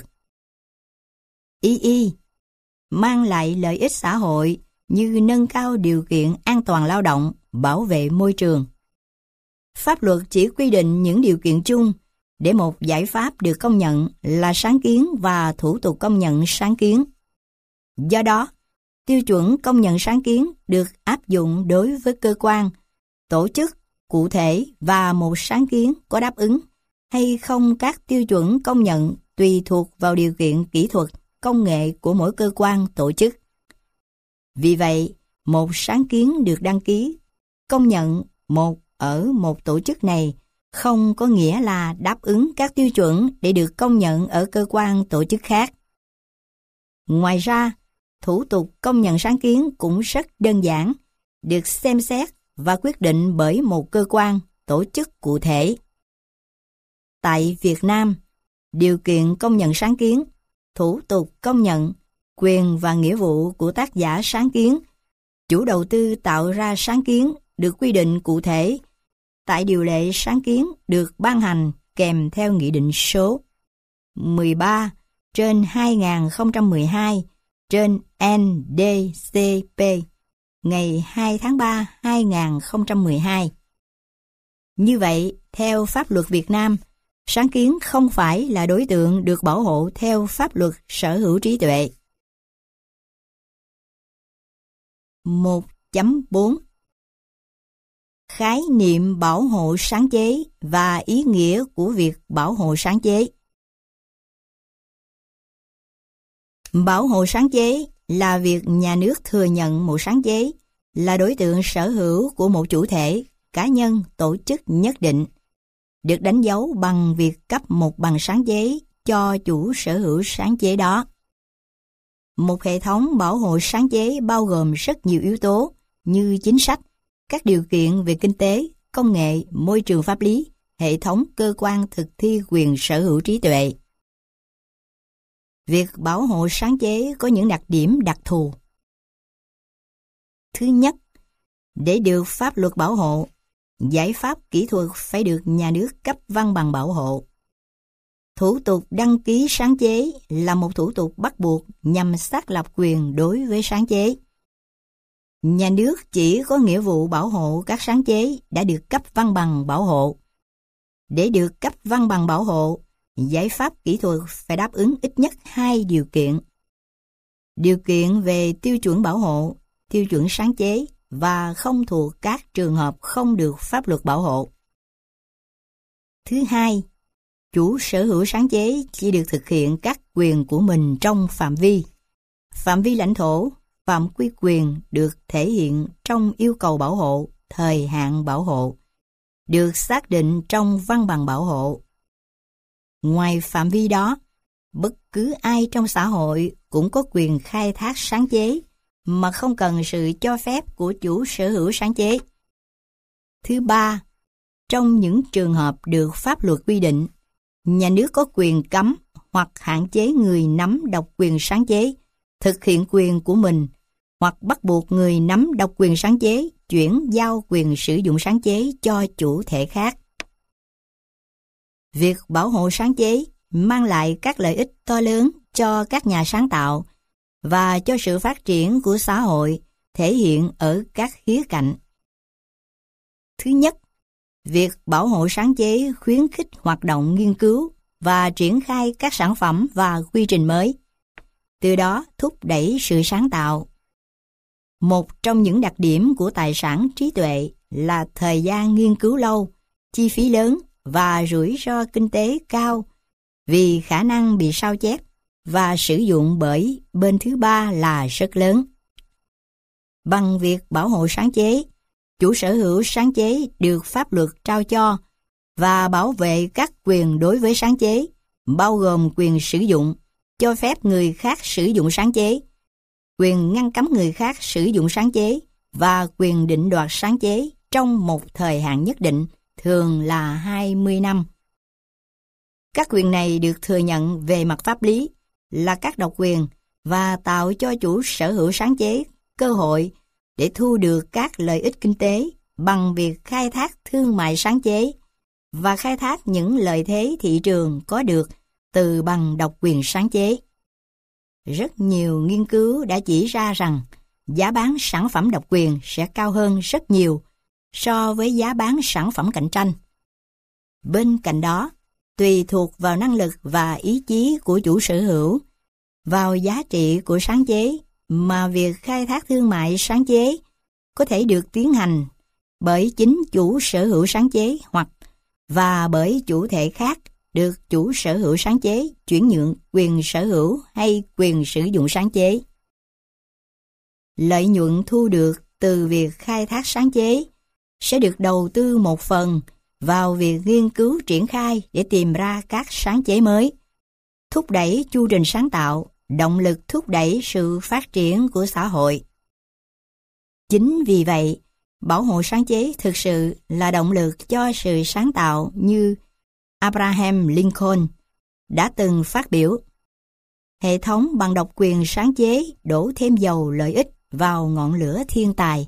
Y. Mang lại lợi ích xã hội như nâng cao điều kiện an toàn lao động, bảo vệ môi trường. Pháp luật chỉ quy định những điều kiện chung để một giải pháp được công nhận là sáng kiến và thủ tục công nhận sáng kiến. Do đó, tiêu chuẩn công nhận sáng kiến được áp dụng đối với cơ quan, tổ chức, cụ thể và một sáng kiến có đáp ứng hay không các tiêu chuẩn công nhận tùy thuộc vào điều kiện kỹ thuật, công nghệ của mỗi cơ quan, tổ chức. Vì vậy, một sáng kiến được đăng ký, công nhận ở một tổ chức này không có nghĩa là đáp ứng các tiêu chuẩn để được công nhận ở cơ quan tổ chức khác. Ngoài ra, thủ tục công nhận sáng kiến cũng rất đơn giản, được xem xét và quyết định bởi một cơ quan, tổ chức cụ thể. Tại Việt Nam, điều kiện công nhận sáng kiến, thủ tục công nhận, quyền và nghĩa vụ của tác giả sáng kiến, chủ đầu tư tạo ra sáng kiến được quy định cụ thể tại điều lệ sáng kiến được ban hành kèm theo Nghị định số 13/2012 trên NDCP ngày 2 tháng 3 2012. Như vậy, theo pháp luật Việt Nam, sáng kiến không phải là đối tượng được bảo hộ theo pháp luật sở hữu trí tuệ. 1.4 Khái niệm bảo hộ sáng chế và ý nghĩa của việc bảo hộ sáng chế. Bảo hộ sáng chế là việc nhà nước thừa nhận một sáng chế là đối tượng sở hữu của một chủ thể, cá nhân, tổ chức nhất định, được đánh dấu bằng việc cấp một bằng sáng chế cho chủ sở hữu sáng chế đó. Một hệ thống bảo hộ sáng chế bao gồm rất nhiều yếu tố như chính sách, các điều kiện về kinh tế, công nghệ, môi trường pháp lý, hệ thống cơ quan thực thi quyền sở hữu trí tuệ. Việc bảo hộ sáng chế có những đặc điểm đặc thù. Thứ nhất, để được pháp luật bảo hộ, giải pháp kỹ thuật phải được nhà nước cấp văn bằng bảo hộ. Thủ tục đăng ký sáng chế là một thủ tục bắt buộc nhằm xác lập quyền đối với sáng chế. Nhà nước chỉ có nghĩa vụ bảo hộ các sáng chế đã được cấp văn bằng bảo hộ. Để được cấp văn bằng bảo hộ, giải pháp kỹ thuật phải đáp ứng ít nhất 2 điều kiện. Điều kiện về tiêu chuẩn bảo hộ, tiêu chuẩn sáng chế và không thuộc các trường hợp không được pháp luật bảo hộ. Thứ hai, chủ sở hữu sáng chế chỉ được thực hiện các quyền của mình trong phạm vi lãnh thổ, phạm quy quyền được thể hiện trong yêu cầu bảo hộ, thời hạn bảo hộ, được xác định trong văn bằng bảo hộ. Ngoài phạm vi đó, bất cứ ai trong xã hội cũng có quyền khai thác sáng chế mà không cần sự cho phép của chủ sở hữu sáng chế. Thứ ba, trong những trường hợp được pháp luật quy định, nhà nước có quyền cấm hoặc hạn chế người nắm độc quyền sáng chế thực hiện quyền của mình, hoặc bắt buộc người nắm độc quyền sáng chế chuyển giao quyền sử dụng sáng chế cho chủ thể khác. Việc bảo hộ sáng chế mang lại các lợi ích to lớn cho các nhà sáng tạo và cho sự phát triển của xã hội thể hiện ở các khía cạnh. Thứ nhất, việc bảo hộ sáng chế khuyến khích hoạt động nghiên cứu và triển khai các sản phẩm và quy trình mới, từ đó thúc đẩy sự sáng tạo. Một trong những đặc điểm của tài sản trí tuệ là thời gian nghiên cứu lâu, chi phí lớn và rủi ro kinh tế cao vì khả năng bị sao chép và sử dụng bởi bên thứ ba là rất lớn. Bằng việc bảo hộ sáng chế, chủ sở hữu sáng chế được pháp luật trao cho và bảo vệ các quyền đối với sáng chế, bao gồm quyền sử dụng, cho phép người khác sử dụng sáng chế, quyền ngăn cấm người khác sử dụng sáng chế và quyền định đoạt sáng chế trong một thời hạn nhất định, thường là 20 năm. Các quyền này được thừa nhận về mặt pháp lý là các độc quyền và tạo cho chủ sở hữu sáng chế cơ hội để thu được các lợi ích kinh tế bằng việc khai thác thương mại sáng chế và khai thác những lợi thế thị trường có được từ bằng độc quyền sáng chế. Rất nhiều nghiên cứu đã chỉ ra rằng giá bán sản phẩm độc quyền sẽ cao hơn rất nhiều so với giá bán sản phẩm cạnh tranh. Bên cạnh đó, tùy thuộc vào năng lực và ý chí của chủ sở hữu, vào giá trị của sáng chế mà việc khai thác thương mại sáng chế có thể được tiến hành bởi chính chủ sở hữu sáng chế hoặc và bởi chủ thể khác được chủ sở hữu sáng chế chuyển nhượng quyền sở hữu hay quyền sử dụng sáng chế. Lợi nhuận thu được từ việc khai thác sáng chế sẽ được đầu tư một phần vào việc nghiên cứu triển khai để tìm ra các sáng chế mới, thúc đẩy chu trình sáng tạo, động lực thúc đẩy sự phát triển của xã hội. Chính vì vậy, bảo hộ sáng chế thực sự là động lực cho sự sáng tạo như Abraham Lincoln đã từng phát biểu. Hệ thống bằng độc quyền sáng chế đổ thêm dầu lợi ích vào ngọn lửa thiên tài.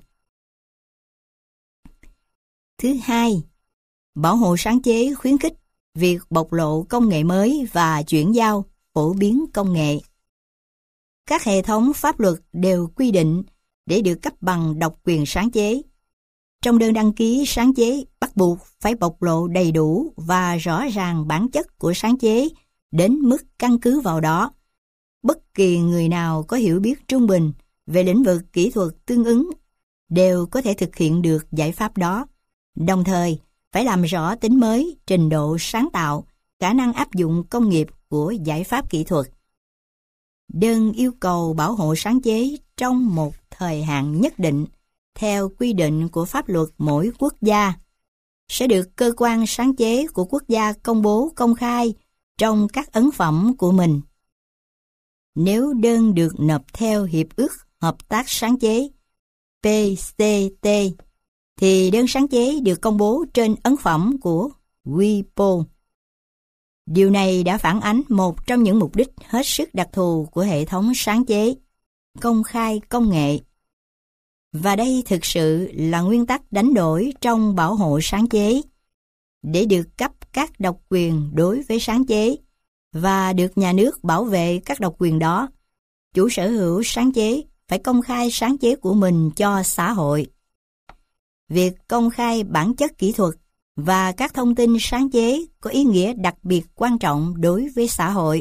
Thứ hai, bảo hộ sáng chế khuyến khích việc bộc lộ công nghệ mới và chuyển giao, phổ biến công nghệ. Các hệ thống pháp luật đều quy định để được cấp bằng độc quyền sáng chế. Trong đơn đăng ký sáng chế bắt buộc phải bộc lộ đầy đủ và rõ ràng bản chất của sáng chế đến mức căn cứ vào đó. Bất kỳ người nào có hiểu biết trung bình về lĩnh vực kỹ thuật tương ứng đều có thể thực hiện được giải pháp đó, đồng thời phải làm rõ tính mới, trình độ sáng tạo, khả năng áp dụng công nghiệp của giải pháp kỹ thuật. Đơn yêu cầu bảo hộ sáng chế trong một thời hạn nhất định theo quy định của pháp luật mỗi quốc gia sẽ được cơ quan sáng chế của quốc gia công bố công khai trong các ấn phẩm của mình. Nếu đơn được nộp theo Hiệp ước Hợp tác Sáng chế PCT, thì đơn sáng chế được công bố trên ấn phẩm của WIPO. Điều này đã phản ánh một trong những mục đích hết sức đặc thù của hệ thống sáng chế, công khai công nghệ. Và đây thực sự là nguyên tắc đánh đổi trong bảo hộ sáng chế. Để được cấp các độc quyền đối với sáng chế và được nhà nước bảo vệ các độc quyền đó, chủ sở hữu sáng chế phải công khai sáng chế của mình cho xã hội. Việc công khai bản chất kỹ thuật và các thông tin sáng chế có ý nghĩa đặc biệt quan trọng đối với xã hội.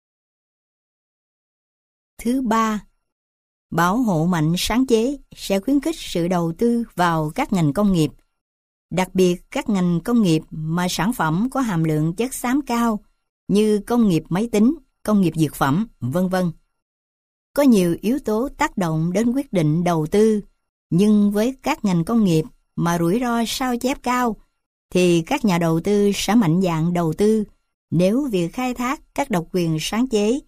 Thứ ba, bảo hộ mạnh sáng chế sẽ khuyến khích sự đầu tư vào các ngành công nghiệp, đặc biệt các ngành công nghiệp mà sản phẩm có hàm lượng chất xám cao như công nghiệp máy tính, công nghiệp dược phẩm, v.v. Có nhiều yếu tố tác động đến quyết định đầu tư, nhưng với các ngành công nghiệp mà rủi ro sao chép cao, thì các nhà đầu tư sẽ mạnh dạn đầu tư nếu việc khai thác các độc quyền sáng chế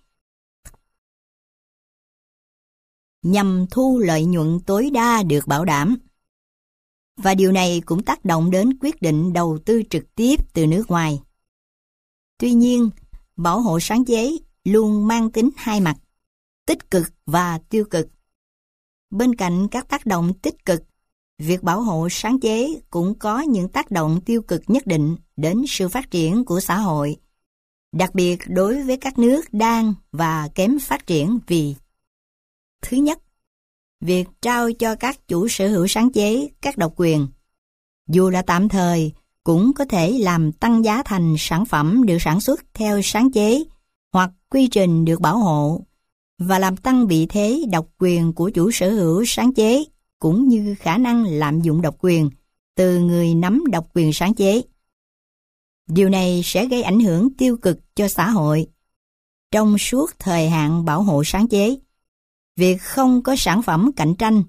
nhằm thu lợi nhuận tối đa được bảo đảm. Và điều này cũng tác động đến quyết định đầu tư trực tiếp từ nước ngoài. Tuy nhiên, bảo hộ sáng chế luôn mang tính hai mặt, tích cực và tiêu cực. Bên cạnh các tác động tích cực, việc bảo hộ sáng chế cũng có những tác động tiêu cực nhất định đến sự phát triển của xã hội, đặc biệt đối với các nước đang và kém phát triển vì: thứ nhất, việc trao cho các chủ sở hữu sáng chế các độc quyền, dù là tạm thời, cũng có thể làm tăng giá thành sản phẩm được sản xuất theo sáng chế hoặc quy trình được bảo hộ, và làm tăng vị thế độc quyền của chủ sở hữu sáng chế, cũng như khả năng lạm dụng độc quyền từ người nắm độc quyền sáng chế. Điều này sẽ gây ảnh hưởng tiêu cực cho xã hội. Trong suốt thời hạn bảo hộ sáng chế, việc không có sản phẩm cạnh tranh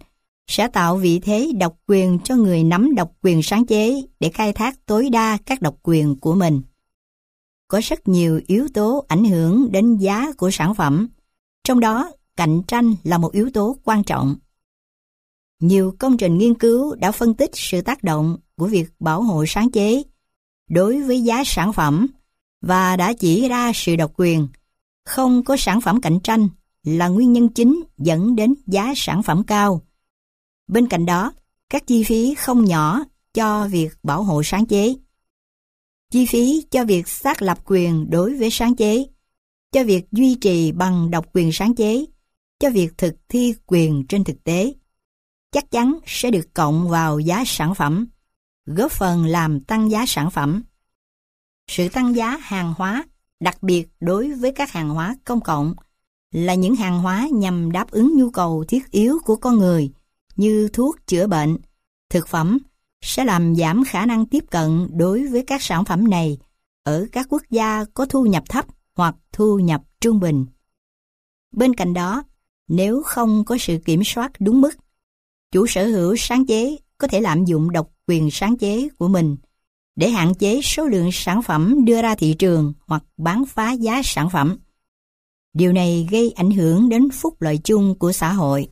sẽ tạo vị thế độc quyền cho người nắm độc quyền sáng chế để khai thác tối đa các độc quyền của mình. Có rất nhiều yếu tố ảnh hưởng đến giá của sản phẩm, trong đó cạnh tranh là một yếu tố quan trọng. Nhiều công trình nghiên cứu đã phân tích sự tác động của việc bảo hộ sáng chế đối với giá sản phẩm và đã chỉ ra sự độc quyền, không có sản phẩm cạnh tranh là nguyên nhân chính dẫn đến giá sản phẩm cao. Bên cạnh đó, các chi phí không nhỏ cho việc bảo hộ sáng chế. Chi phí cho việc xác lập quyền đối với sáng chế, cho việc duy trì bằng độc quyền sáng chế, cho việc thực thi quyền trên thực tế, chắc chắn sẽ được cộng vào giá sản phẩm, góp phần làm tăng giá sản phẩm. Sự tăng giá hàng hóa, đặc biệt đối với các hàng hóa công cộng, là những hàng hóa nhằm đáp ứng nhu cầu thiết yếu của con người như thuốc chữa bệnh, thực phẩm, sẽ làm giảm khả năng tiếp cận đối với các sản phẩm này ở các quốc gia có thu nhập thấp hoặc thu nhập trung bình. Bên cạnh đó, nếu không có sự kiểm soát đúng mức, chủ sở hữu sáng chế có thể lạm dụng độc quyền sáng chế của mình để hạn chế số lượng sản phẩm đưa ra thị trường hoặc bán phá giá sản phẩm. Điều này gây ảnh hưởng đến phúc lợi chung của xã hội.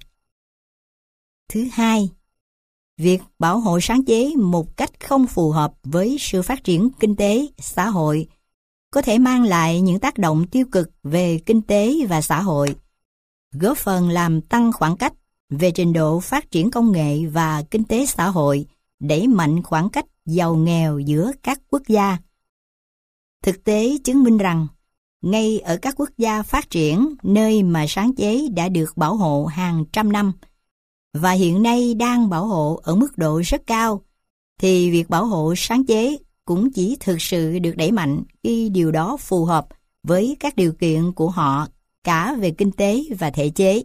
Thứ hai, việc bảo hộ sáng chế một cách không phù hợp với sự phát triển kinh tế, xã hội có thể mang lại những tác động tiêu cực về kinh tế và xã hội, góp phần làm tăng khoảng cách về trình độ phát triển công nghệ và kinh tế xã hội, đẩy mạnh khoảng cách giàu nghèo giữa các quốc gia. Thực tế chứng minh rằng, ngay ở các quốc gia phát triển nơi mà sáng chế đã được bảo hộ hàng trăm năm, và hiện nay đang bảo hộ ở mức độ rất cao, thì việc bảo hộ sáng chế cũng chỉ thực sự được đẩy mạnh khi điều đó phù hợp với các điều kiện của họ cả về kinh tế và thể chế.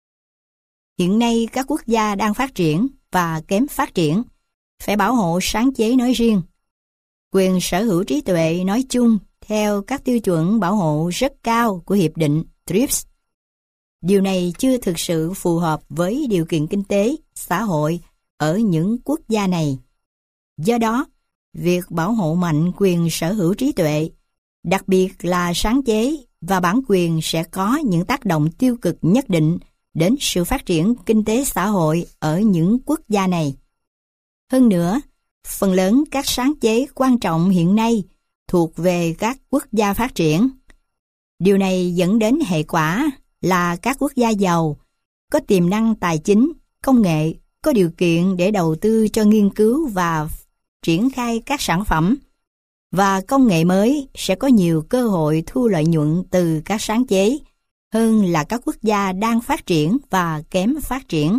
Hiện nay các quốc gia đang phát triển và kém phát triển phải bảo hộ sáng chế nói riêng, quyền sở hữu trí tuệ nói chung theo các tiêu chuẩn bảo hộ rất cao của Hiệp định TRIPS. Điều này chưa thực sự phù hợp với điều kiện kinh tế, xã hội ở những quốc gia này. Do đó, việc bảo hộ mạnh quyền sở hữu trí tuệ, đặc biệt là sáng chế và bản quyền sẽ có những tác động tiêu cực nhất định đến sự phát triển kinh tế xã hội ở những quốc gia này. Hơn nữa, phần lớn các sáng chế quan trọng hiện nay thuộc về các quốc gia phát triển. Điều này dẫn đến hệ quả là các quốc gia giàu, có tiềm năng tài chính, công nghệ, có điều kiện để đầu tư cho nghiên cứu và triển khai các sản phẩm, và công nghệ mới sẽ có nhiều cơ hội thu lợi nhuận từ các sáng chế hơn là các quốc gia đang phát triển và kém phát triển.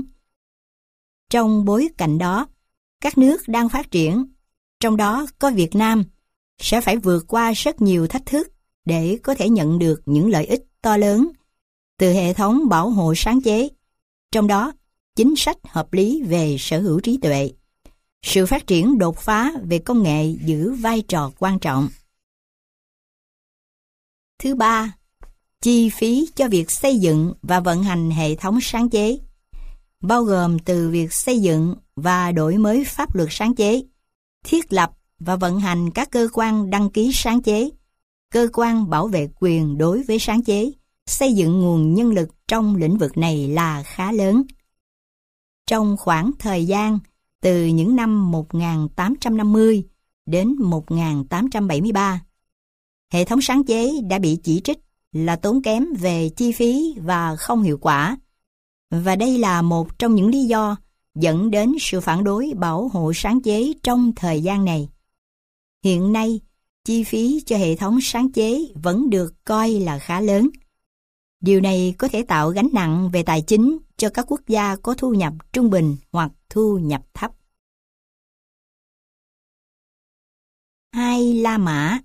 Trong bối cảnh đó, các nước đang phát triển, trong đó có Việt Nam, sẽ phải vượt qua rất nhiều thách thức để có thể nhận được những lợi ích to lớn từ hệ thống bảo hộ sáng chế, trong đó chính sách hợp lý về sở hữu trí tuệ. Sự phát triển đột phá về công nghệ giữ vai trò quan trọng. Thứ ba, chi phí cho việc xây dựng và vận hành hệ thống sáng chế, bao gồm từ việc xây dựng và đổi mới pháp luật sáng chế, thiết lập và vận hành các cơ quan đăng ký sáng chế, cơ quan bảo vệ quyền đối với sáng chế, xây dựng nguồn nhân lực trong lĩnh vực này là khá lớn. Trong khoảng thời gian từ những năm 1850 đến 1873, hệ thống sáng chế đã bị chỉ trích là tốn kém về chi phí và không hiệu quả, và đây là một trong những lý do dẫn đến sự phản đối bảo hộ sáng chế trong thời gian này. Hiện nay, chi phí cho hệ thống sáng chế vẫn được coi là khá lớn. Điều này có thể tạo gánh nặng về tài chính cho các quốc gia có thu nhập trung bình hoặc thu nhập thấp. 2. La Mã.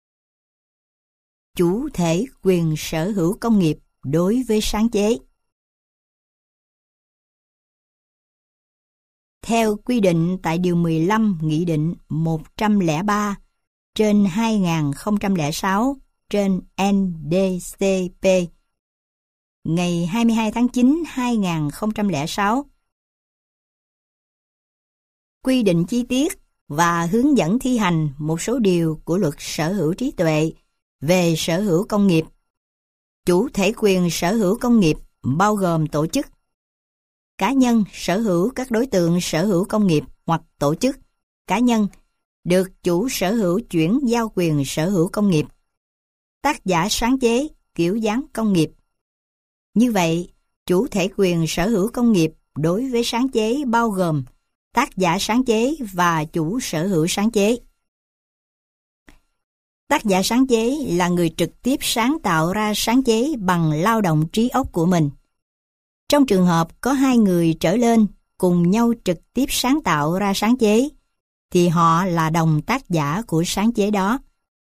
Chủ thể quyền sở hữu công nghiệp đối với sáng chế. Theo quy định tại Điều 15 Nghị định 103 trên 2006 trên NDCP ngày 22 tháng 9 2006, quy định chi tiết và hướng dẫn thi hành một số điều của luật sở hữu trí tuệ về sở hữu công nghiệp. Chủ thể quyền sở hữu công nghiệp bao gồm tổ chức, cá nhân sở hữu các đối tượng sở hữu công nghiệp hoặc tổ chức, cá nhân được chủ sở hữu chuyển giao quyền sở hữu công nghiệp, tác giả sáng chế kiểu dáng công nghiệp. Như vậy, chủ thể quyền sở hữu công nghiệp đối với sáng chế bao gồm tác giả sáng chế và chủ sở hữu sáng chế. Tác giả sáng chế là người trực tiếp sáng tạo ra sáng chế bằng lao động trí óc của mình. Trong trường hợp có hai người trở lên cùng nhau trực tiếp sáng tạo ra sáng chế, thì họ là đồng tác giả của sáng chế đó.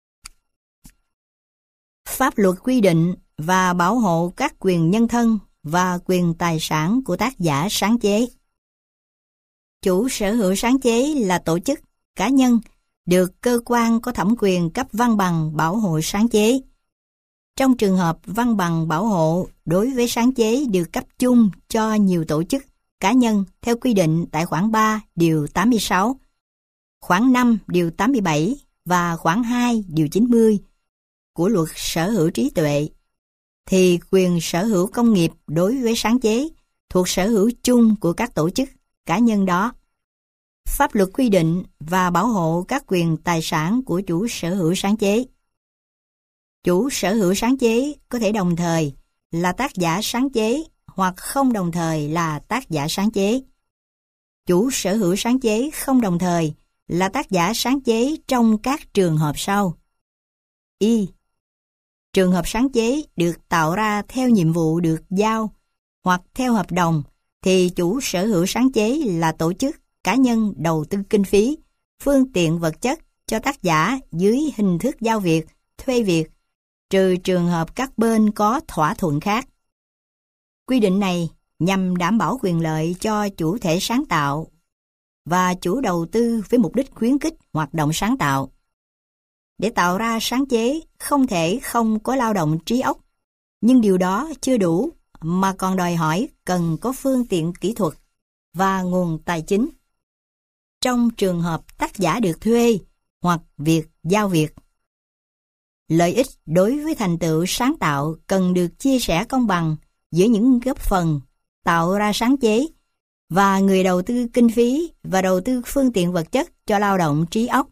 Pháp luật quy định và bảo hộ các quyền nhân thân và quyền tài sản của tác giả sáng chế. Chủ sở hữu sáng chế là tổ chức, cá nhân, được cơ quan có thẩm quyền cấp văn bằng bảo hộ sáng chế. Trong trường hợp văn bằng bảo hộ đối với sáng chế được cấp chung cho nhiều tổ chức, cá nhân theo quy định tại khoản 3 điều 86, khoản 5 điều 87 và khoản 2 điều 90 của luật sở hữu trí tuệ, thì quyền sở hữu công nghiệp đối với sáng chế thuộc sở hữu chung của các tổ chức, cá nhân đó. Pháp luật quy định và bảo hộ các quyền tài sản của chủ sở hữu sáng chế. Chủ sở hữu sáng chế có thể đồng thời là tác giả sáng chế hoặc không đồng thời là tác giả sáng chế. Chủ sở hữu sáng chế không đồng thời là tác giả sáng chế trong các trường hợp sau. Y. Trường hợp sáng chế được tạo ra theo nhiệm vụ được giao hoặc theo hợp đồng, thì chủ sở hữu sáng chế là tổ chức, cá nhân đầu tư kinh phí, phương tiện vật chất cho tác giả dưới hình thức giao việc, thuê việc, trừ trường hợp các bên có thỏa thuận khác. Quy định này nhằm đảm bảo quyền lợi cho chủ thể sáng tạo và chủ đầu tư với mục đích khuyến khích hoạt động sáng tạo. Để tạo ra sáng chế không thể không có lao động trí óc, nhưng điều đó chưa đủ mà còn đòi hỏi cần có phương tiện kỹ thuật và nguồn tài chính. Trong trường hợp tác giả được thuê hoặc việc giao việc, lợi ích đối với thành tựu sáng tạo cần được chia sẻ công bằng giữa những góp phần tạo ra sáng chế và người đầu tư kinh phí và đầu tư phương tiện vật chất cho lao động trí óc.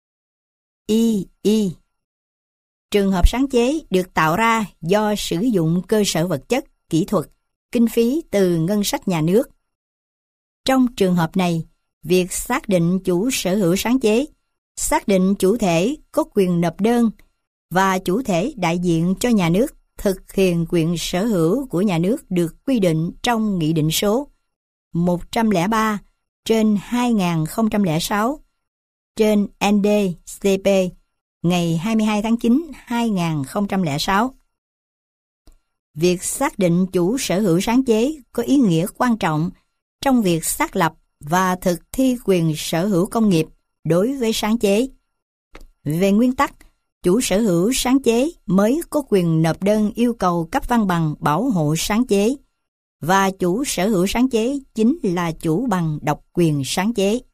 Y. Trường hợp sáng chế được tạo ra do sử dụng cơ sở vật chất, kỹ thuật, kinh phí từ ngân sách nhà nước. Trong trường hợp này, việc xác định chủ sở hữu sáng chế, xác định chủ thể có quyền nộp đơn và chủ thể đại diện cho nhà nước thực hiện quyền sở hữu của nhà nước được quy định trong Nghị định số 103/2006 trên ND-CP ngày 22 tháng 9, 2006. Việc xác định chủ sở hữu sáng chế có ý nghĩa quan trọng trong việc xác lập và thực thi quyền sở hữu công nghiệp đối với sáng chế. Về nguyên tắc, chủ sở hữu sáng chế mới có quyền nộp đơn yêu cầu cấp văn bằng bảo hộ sáng chế, và chủ sở hữu sáng chế chính là chủ bằng độc quyền sáng chế.